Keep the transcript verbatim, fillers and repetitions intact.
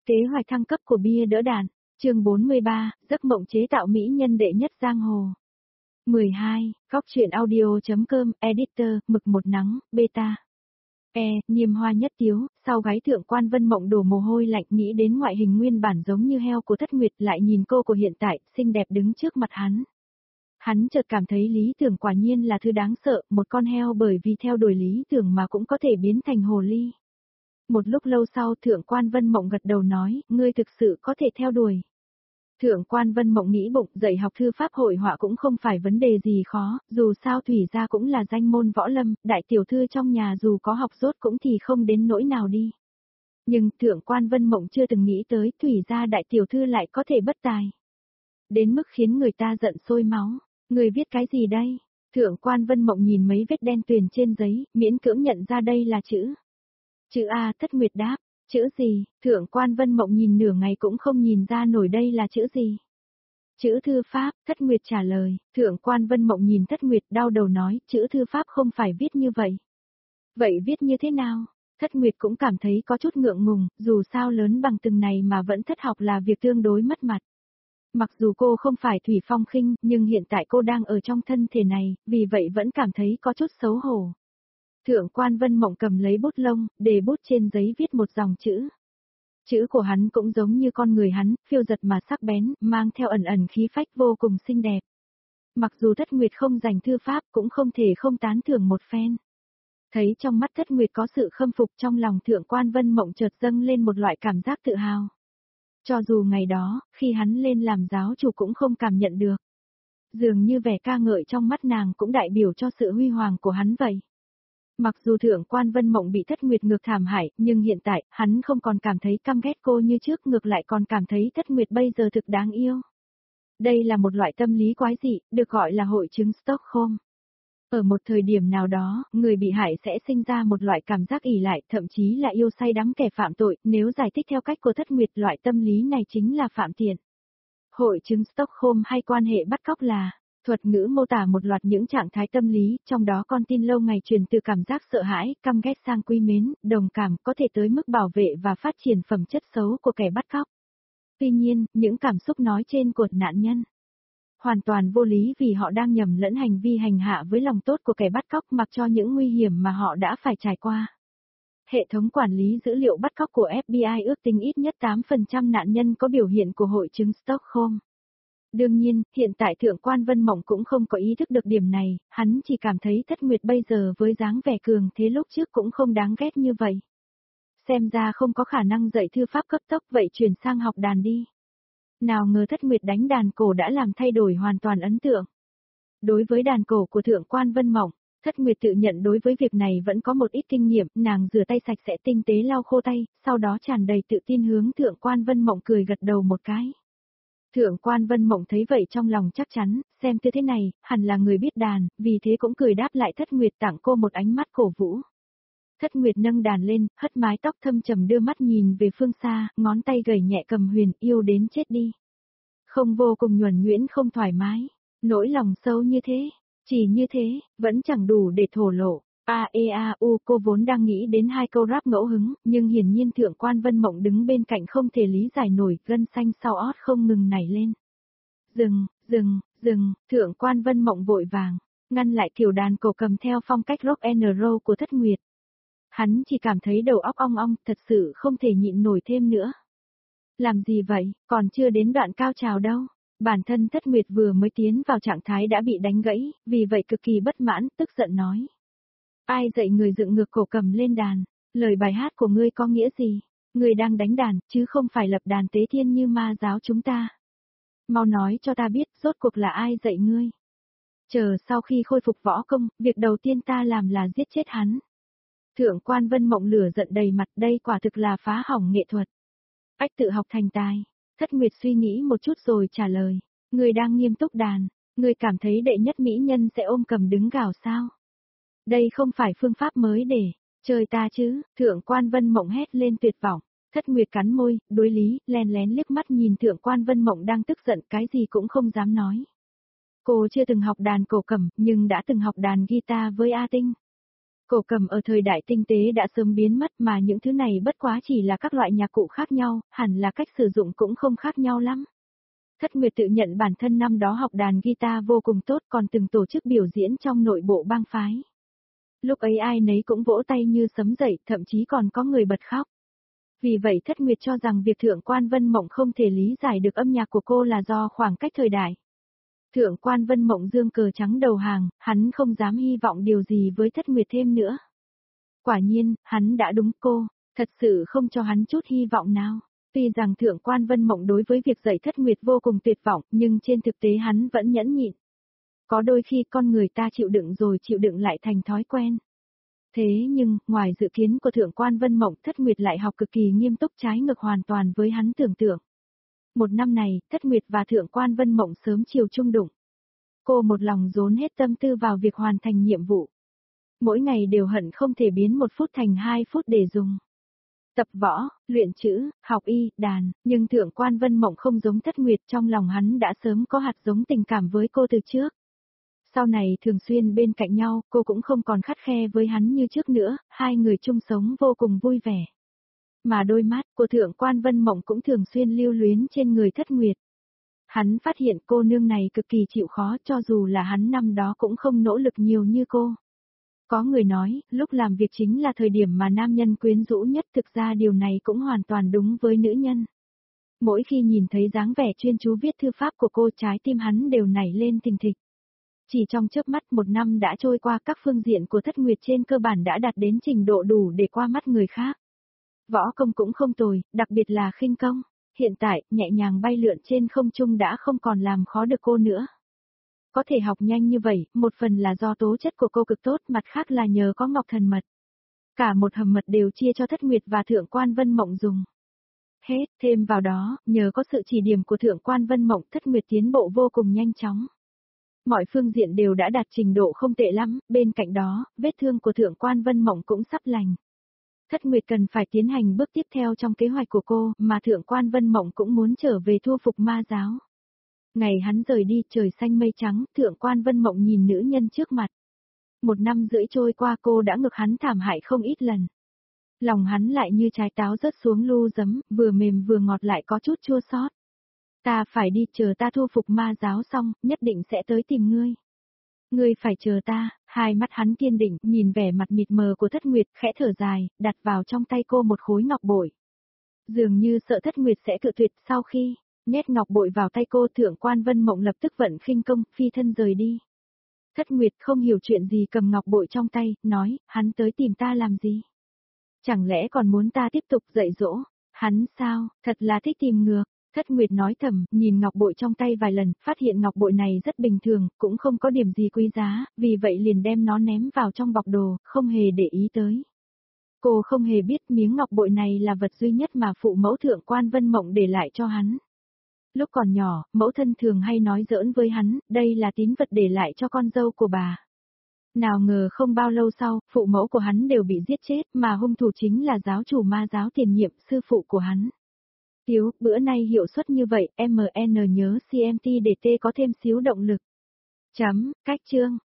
Kế hoạch thăng cấp của bia đỡ đạn, chương bốn mươi ba, giấc mộng chế tạo mỹ nhân đệ nhất giang hồ. mười hai, góc truyện audio.com, editor, mực một nắng, beta. E, niềm hoa nhất tiếu, sau gái thượng quan Vân Mộng đổ mồ hôi lạnh nghĩ đến ngoại hình nguyên bản giống như heo của Thất Nguyệt lại nhìn cô của hiện tại, xinh đẹp đứng trước mặt hắn. Hắn chợt cảm thấy lý tưởng quả nhiên là thứ đáng sợ, một con heo bởi vì theo đuổi lý tưởng mà cũng có thể biến thành hồ ly. Một lúc lâu sau thượng quan Vân Mộng gật đầu nói, ngươi thực sự có thể theo đuổi. Thượng quan Vân Mộng nghĩ bụng, dạy học thư pháp hội họa cũng không phải vấn đề gì khó, dù sao Thủy gia cũng là danh môn võ lâm, đại tiểu thư trong nhà dù có học rốt cũng thì không đến nỗi nào đi. Nhưng thượng quan Vân Mộng chưa từng nghĩ tới Thủy gia đại tiểu thư lại có thể bất tài. Đến mức khiến người ta giận sôi máu, người viết cái gì đây? Thượng quan Vân Mộng nhìn mấy vết đen tuyền trên giấy, miễn cưỡng nhận ra đây là chữ. Chữ A. Thất Nguyệt đáp. Chữ gì? Thượng quan Vân Mộng nhìn nửa ngày cũng không nhìn ra nổi đây là chữ gì. Chữ thư pháp, Thất Nguyệt trả lời. Thượng quan Vân Mộng nhìn Thất Nguyệt đau đầu nói, chữ thư pháp không phải viết như vậy. Vậy viết như thế nào? Thất Nguyệt cũng cảm thấy có chút ngượng ngùng, dù sao lớn bằng từng này mà vẫn thất học là việc tương đối mất mặt. Mặc dù cô không phải Thủy Phong Khinh, nhưng hiện tại cô đang ở trong thân thể này, vì vậy vẫn cảm thấy có chút xấu hổ. Thượng quan Vân Mộng cầm lấy bút lông, để bút trên giấy viết một dòng chữ. Chữ của hắn cũng giống như con người hắn, phiêu giật mà sắc bén, mang theo ẩn ẩn khí phách vô cùng xinh đẹp. Mặc dù Thất Nguyệt không giành thư pháp cũng không thể không tán thưởng một phen. Thấy trong mắt Thất Nguyệt có sự khâm phục trong lòng thượng quan Vân Mộng chợt dâng lên một loại cảm giác tự hào. Cho dù ngày đó, khi hắn lên làm giáo chủ cũng không cảm nhận được. Dường như vẻ ca ngợi trong mắt nàng cũng đại biểu cho sự huy hoàng của hắn vậy. Mặc dù thượng quan Vân Mộng bị Thất Nguyệt ngược thảm hại, nhưng hiện tại, hắn không còn cảm thấy căm ghét cô như trước, ngược lại còn cảm thấy Thất Nguyệt bây giờ thực đáng yêu. Đây là một loại tâm lý quái dị, được gọi là hội chứng Stockholm. Ở một thời điểm nào đó, người bị hại sẽ sinh ra một loại cảm giác ỷ lại, thậm chí là yêu say đắm kẻ phạm tội, nếu giải thích theo cách của Thất Nguyệt, loại tâm lý này chính là phạm tiện. Hội chứng Stockholm hay quan hệ bắt cóc là thuật ngữ mô tả một loạt những trạng thái tâm lý, trong đó con tin lâu ngày truyền từ cảm giác sợ hãi, căm ghét sang quý mến, đồng cảm, có thể tới mức bảo vệ và phát triển phẩm chất xấu của kẻ bắt cóc. Tuy nhiên, những cảm xúc nói trên của nạn nhân hoàn toàn vô lý vì họ đang nhầm lẫn hành vi hành hạ với lòng tốt của kẻ bắt cóc mặc cho những nguy hiểm mà họ đã phải trải qua. Hệ thống quản lý dữ liệu bắt cóc của ép bê i ước tính ít nhất tám phần trăm nạn nhân có biểu hiện của hội chứng Stockholm. Đương nhiên, hiện tại thượng quan Vân Mộng cũng không có ý thức được điểm này, hắn chỉ cảm thấy Thất Nguyệt bây giờ với dáng vẻ cường thế lúc trước cũng không đáng ghét như vậy. Xem ra không có khả năng dạy thư pháp cấp tốc vậy chuyển sang học đàn đi. Nào ngờ Thất Nguyệt đánh đàn cổ đã làm thay đổi hoàn toàn ấn tượng. Đối với đàn cổ của thượng quan Vân Mộng, Thất Nguyệt tự nhận đối với việc này vẫn có một ít kinh nghiệm, nàng rửa tay sạch sẽ tinh tế lau khô tay, sau đó tràn đầy tự tin hướng thượng quan Vân Mộng cười gật đầu một cái. Thượng quan Vân Mộng thấy vậy trong lòng chắc chắn, xem tư thế này, hẳn là người biết đàn, vì thế cũng cười đáp lại Thất Nguyệt tặng cô một ánh mắt cổ vũ. Thất Nguyệt nâng đàn lên, hất mái tóc thâm trầm đưa mắt nhìn về phương xa, ngón tay gầy nhẹ cầm huyền, yêu đến chết đi. Không vô cùng nhuần nhuyễn không thoải mái, nỗi lòng sâu như thế, chỉ như thế, vẫn chẳng đủ để thổ lộ. A e a u cô vốn đang nghĩ đến hai câu rap ngẫu hứng, nhưng hiển nhiên thượng quan Vân Mộng đứng bên cạnh không thể lý giải nổi, gân xanh sau ót không ngừng nảy lên. Dừng, dừng, dừng, thượng quan Vân Mộng vội vàng, ngăn lại kiểu đàn cổ cầm theo phong cách rock and roll của Thất Nguyệt. Hắn chỉ cảm thấy đầu óc ong ong, thật sự không thể nhịn nổi thêm nữa. Làm gì vậy, còn chưa đến đoạn cao trào đâu. Bản thân Thất Nguyệt vừa mới tiến vào trạng thái đã bị đánh gãy, vì vậy cực kỳ bất mãn, tức giận nói. Ai dạy người dựng ngược cổ cầm lên đàn, lời bài hát của ngươi có nghĩa gì? Ngươi đang đánh đàn, chứ không phải lập đàn tế thiên như ma giáo chúng ta. Mau nói cho ta biết, rốt cuộc là ai dạy ngươi? Chờ sau khi khôi phục võ công, việc đầu tiên ta làm là giết chết hắn. Thượng quan Vân Mộng lửa giận đầy mặt, đây quả thực là phá hỏng nghệ thuật. Ách tự học thành tài. Thất Nguyệt suy nghĩ một chút rồi trả lời. Ngươi đang nghiêm túc đàn, ngươi cảm thấy đệ nhất mỹ nhân sẽ ôm cầm đứng gào sao? Đây không phải phương pháp mới để chơi ta chứ, thượng quan Vân Mộng hét lên tuyệt vọng. Thất Nguyệt cắn môi, đối lý, len lén liếc mắt nhìn thượng quan Vân Mộng đang tức giận, cái gì cũng không dám nói. Cô chưa từng học đàn cổ cầm, nhưng đã từng học đàn guitar với A Tinh. Cổ cầm ở thời đại tinh tế đã sớm biến mất mà những thứ này bất quá chỉ là các loại nhạc cụ khác nhau, hẳn là cách sử dụng cũng không khác nhau lắm. Thất Nguyệt tự nhận bản thân năm đó học đàn guitar vô cùng tốt còn từng tổ chức biểu diễn trong nội bộ bang phái. Lúc ấy ai nấy cũng vỗ tay như sấm dậy, thậm chí còn có người bật khóc. Vì vậy Thất Nguyệt cho rằng việc Thượng quan Vân Mộng không thể lý giải được âm nhạc của cô là do khoảng cách thời đại. Thượng quan Vân Mộng dương cờ trắng đầu hàng, hắn không dám hy vọng điều gì với Thất Nguyệt thêm nữa. Quả nhiên, hắn đã đúng cô, thật sự không cho hắn chút hy vọng nào. Tuy rằng Thượng quan Vân Mộng đối với việc dạy Thất Nguyệt vô cùng tuyệt vọng, nhưng trên thực tế hắn vẫn nhẫn nhịn. Có đôi khi con người ta chịu đựng rồi chịu đựng lại thành thói quen. Thế nhưng, ngoài dự kiến của Thượng quan Vân Mộng, Thất Nguyệt lại học cực kỳ nghiêm túc trái ngược hoàn toàn với hắn tưởng tượng. Một năm này, Thất Nguyệt và Thượng quan Vân Mộng sớm chiều chung đụng. Cô một lòng dồn hết tâm tư vào việc hoàn thành nhiệm vụ. Mỗi ngày đều hận không thể biến một phút thành hai phút để dùng. Tập võ, luyện chữ, học y, đàn, nhưng Thượng quan Vân Mộng không giống Thất Nguyệt, trong lòng hắn đã sớm có hạt giống tình cảm với cô từ trước. Sau này thường xuyên bên cạnh nhau, cô cũng không còn khắt khe với hắn như trước nữa, hai người chung sống vô cùng vui vẻ. Mà đôi mắt của Thượng quan Vân Mộng cũng thường xuyên lưu luyến trên người Thất Nguyệt. Hắn phát hiện cô nương này cực kỳ chịu khó cho dù là hắn năm đó cũng không nỗ lực nhiều như cô. Có người nói, lúc làm việc chính là thời điểm mà nam nhân quyến rũ nhất, thực ra điều này cũng hoàn toàn đúng với nữ nhân. Mỗi khi nhìn thấy dáng vẻ chuyên chú viết thư pháp của cô trái tim hắn đều nảy lên thình thịch. Chỉ trong chớp mắt một năm đã trôi qua các phương diện của Thất Nguyệt trên cơ bản đã đạt đến trình độ đủ để qua mắt người khác. Võ công cũng không tồi, đặc biệt là khinh công. Hiện tại, nhẹ nhàng bay lượn trên không trung đã không còn làm khó được cô nữa. Có thể học nhanh như vậy, một phần là do tố chất của cô cực tốt, mặt khác là nhờ có Ngọc Thần Mật. Cả một hầm mật đều chia cho Thất Nguyệt và Thượng quan Vân Mộng dùng. Hết, thêm vào đó, nhờ có sự chỉ điểm của Thượng quan Vân Mộng, Thất Nguyệt tiến bộ vô cùng nhanh chóng. Mọi phương diện đều đã đạt trình độ không tệ lắm, bên cạnh đó, vết thương của Thượng quan Vân Mộng cũng sắp lành. Thất Nguyệt cần phải tiến hành bước tiếp theo trong kế hoạch của cô, mà Thượng quan Vân Mộng cũng muốn trở về thu phục ma giáo. Ngày hắn rời đi, trời xanh mây trắng, Thượng quan Vân Mộng nhìn nữ nhân trước mặt. Một năm rưỡi trôi qua cô đã ngược hắn thảm hại không ít lần. Lòng hắn lại như trái táo rớt xuống lu giấm, vừa mềm vừa ngọt lại có chút chua xót. Ta phải đi, chờ ta thu phục ma giáo xong, nhất định sẽ tới tìm ngươi. Ngươi phải chờ ta, hai mắt hắn kiên định, nhìn vẻ mặt mịt mờ của Thất Nguyệt, khẽ thở dài, đặt vào trong tay cô một khối ngọc bội. Dường như sợ Thất Nguyệt sẽ cự tuyệt, sau khi nhét ngọc bội vào tay cô, Thượng quan Vân Mộng lập tức vận khinh công, phi thân rời đi. Thất Nguyệt không hiểu chuyện gì cầm ngọc bội trong tay, nói, hắn tới tìm ta làm gì? Chẳng lẽ còn muốn ta tiếp tục dạy dỗ? Hắn sao, thật là thích tìm ngược. Thất Nguyệt nói thầm, nhìn ngọc bội trong tay vài lần, phát hiện ngọc bội này rất bình thường, cũng không có điểm gì quý giá, vì vậy liền đem nó ném vào trong bọc đồ, không hề để ý tới. Cô không hề biết miếng ngọc bội này là vật duy nhất mà phụ mẫu Thượng quan Vân Mộng để lại cho hắn. Lúc còn nhỏ, mẫu thân thường hay nói giỡn với hắn, đây là tín vật để lại cho con dâu của bà. Nào ngờ không bao lâu sau, phụ mẫu của hắn đều bị giết chết, mà hung thủ chính là giáo chủ ma giáo tiền nhiệm, sư phụ của hắn. Tiếu, bữa nay hiệu suất như vậy, em en nhớ xê em tê để T có thêm xíu động lực. Chấm, cách chương.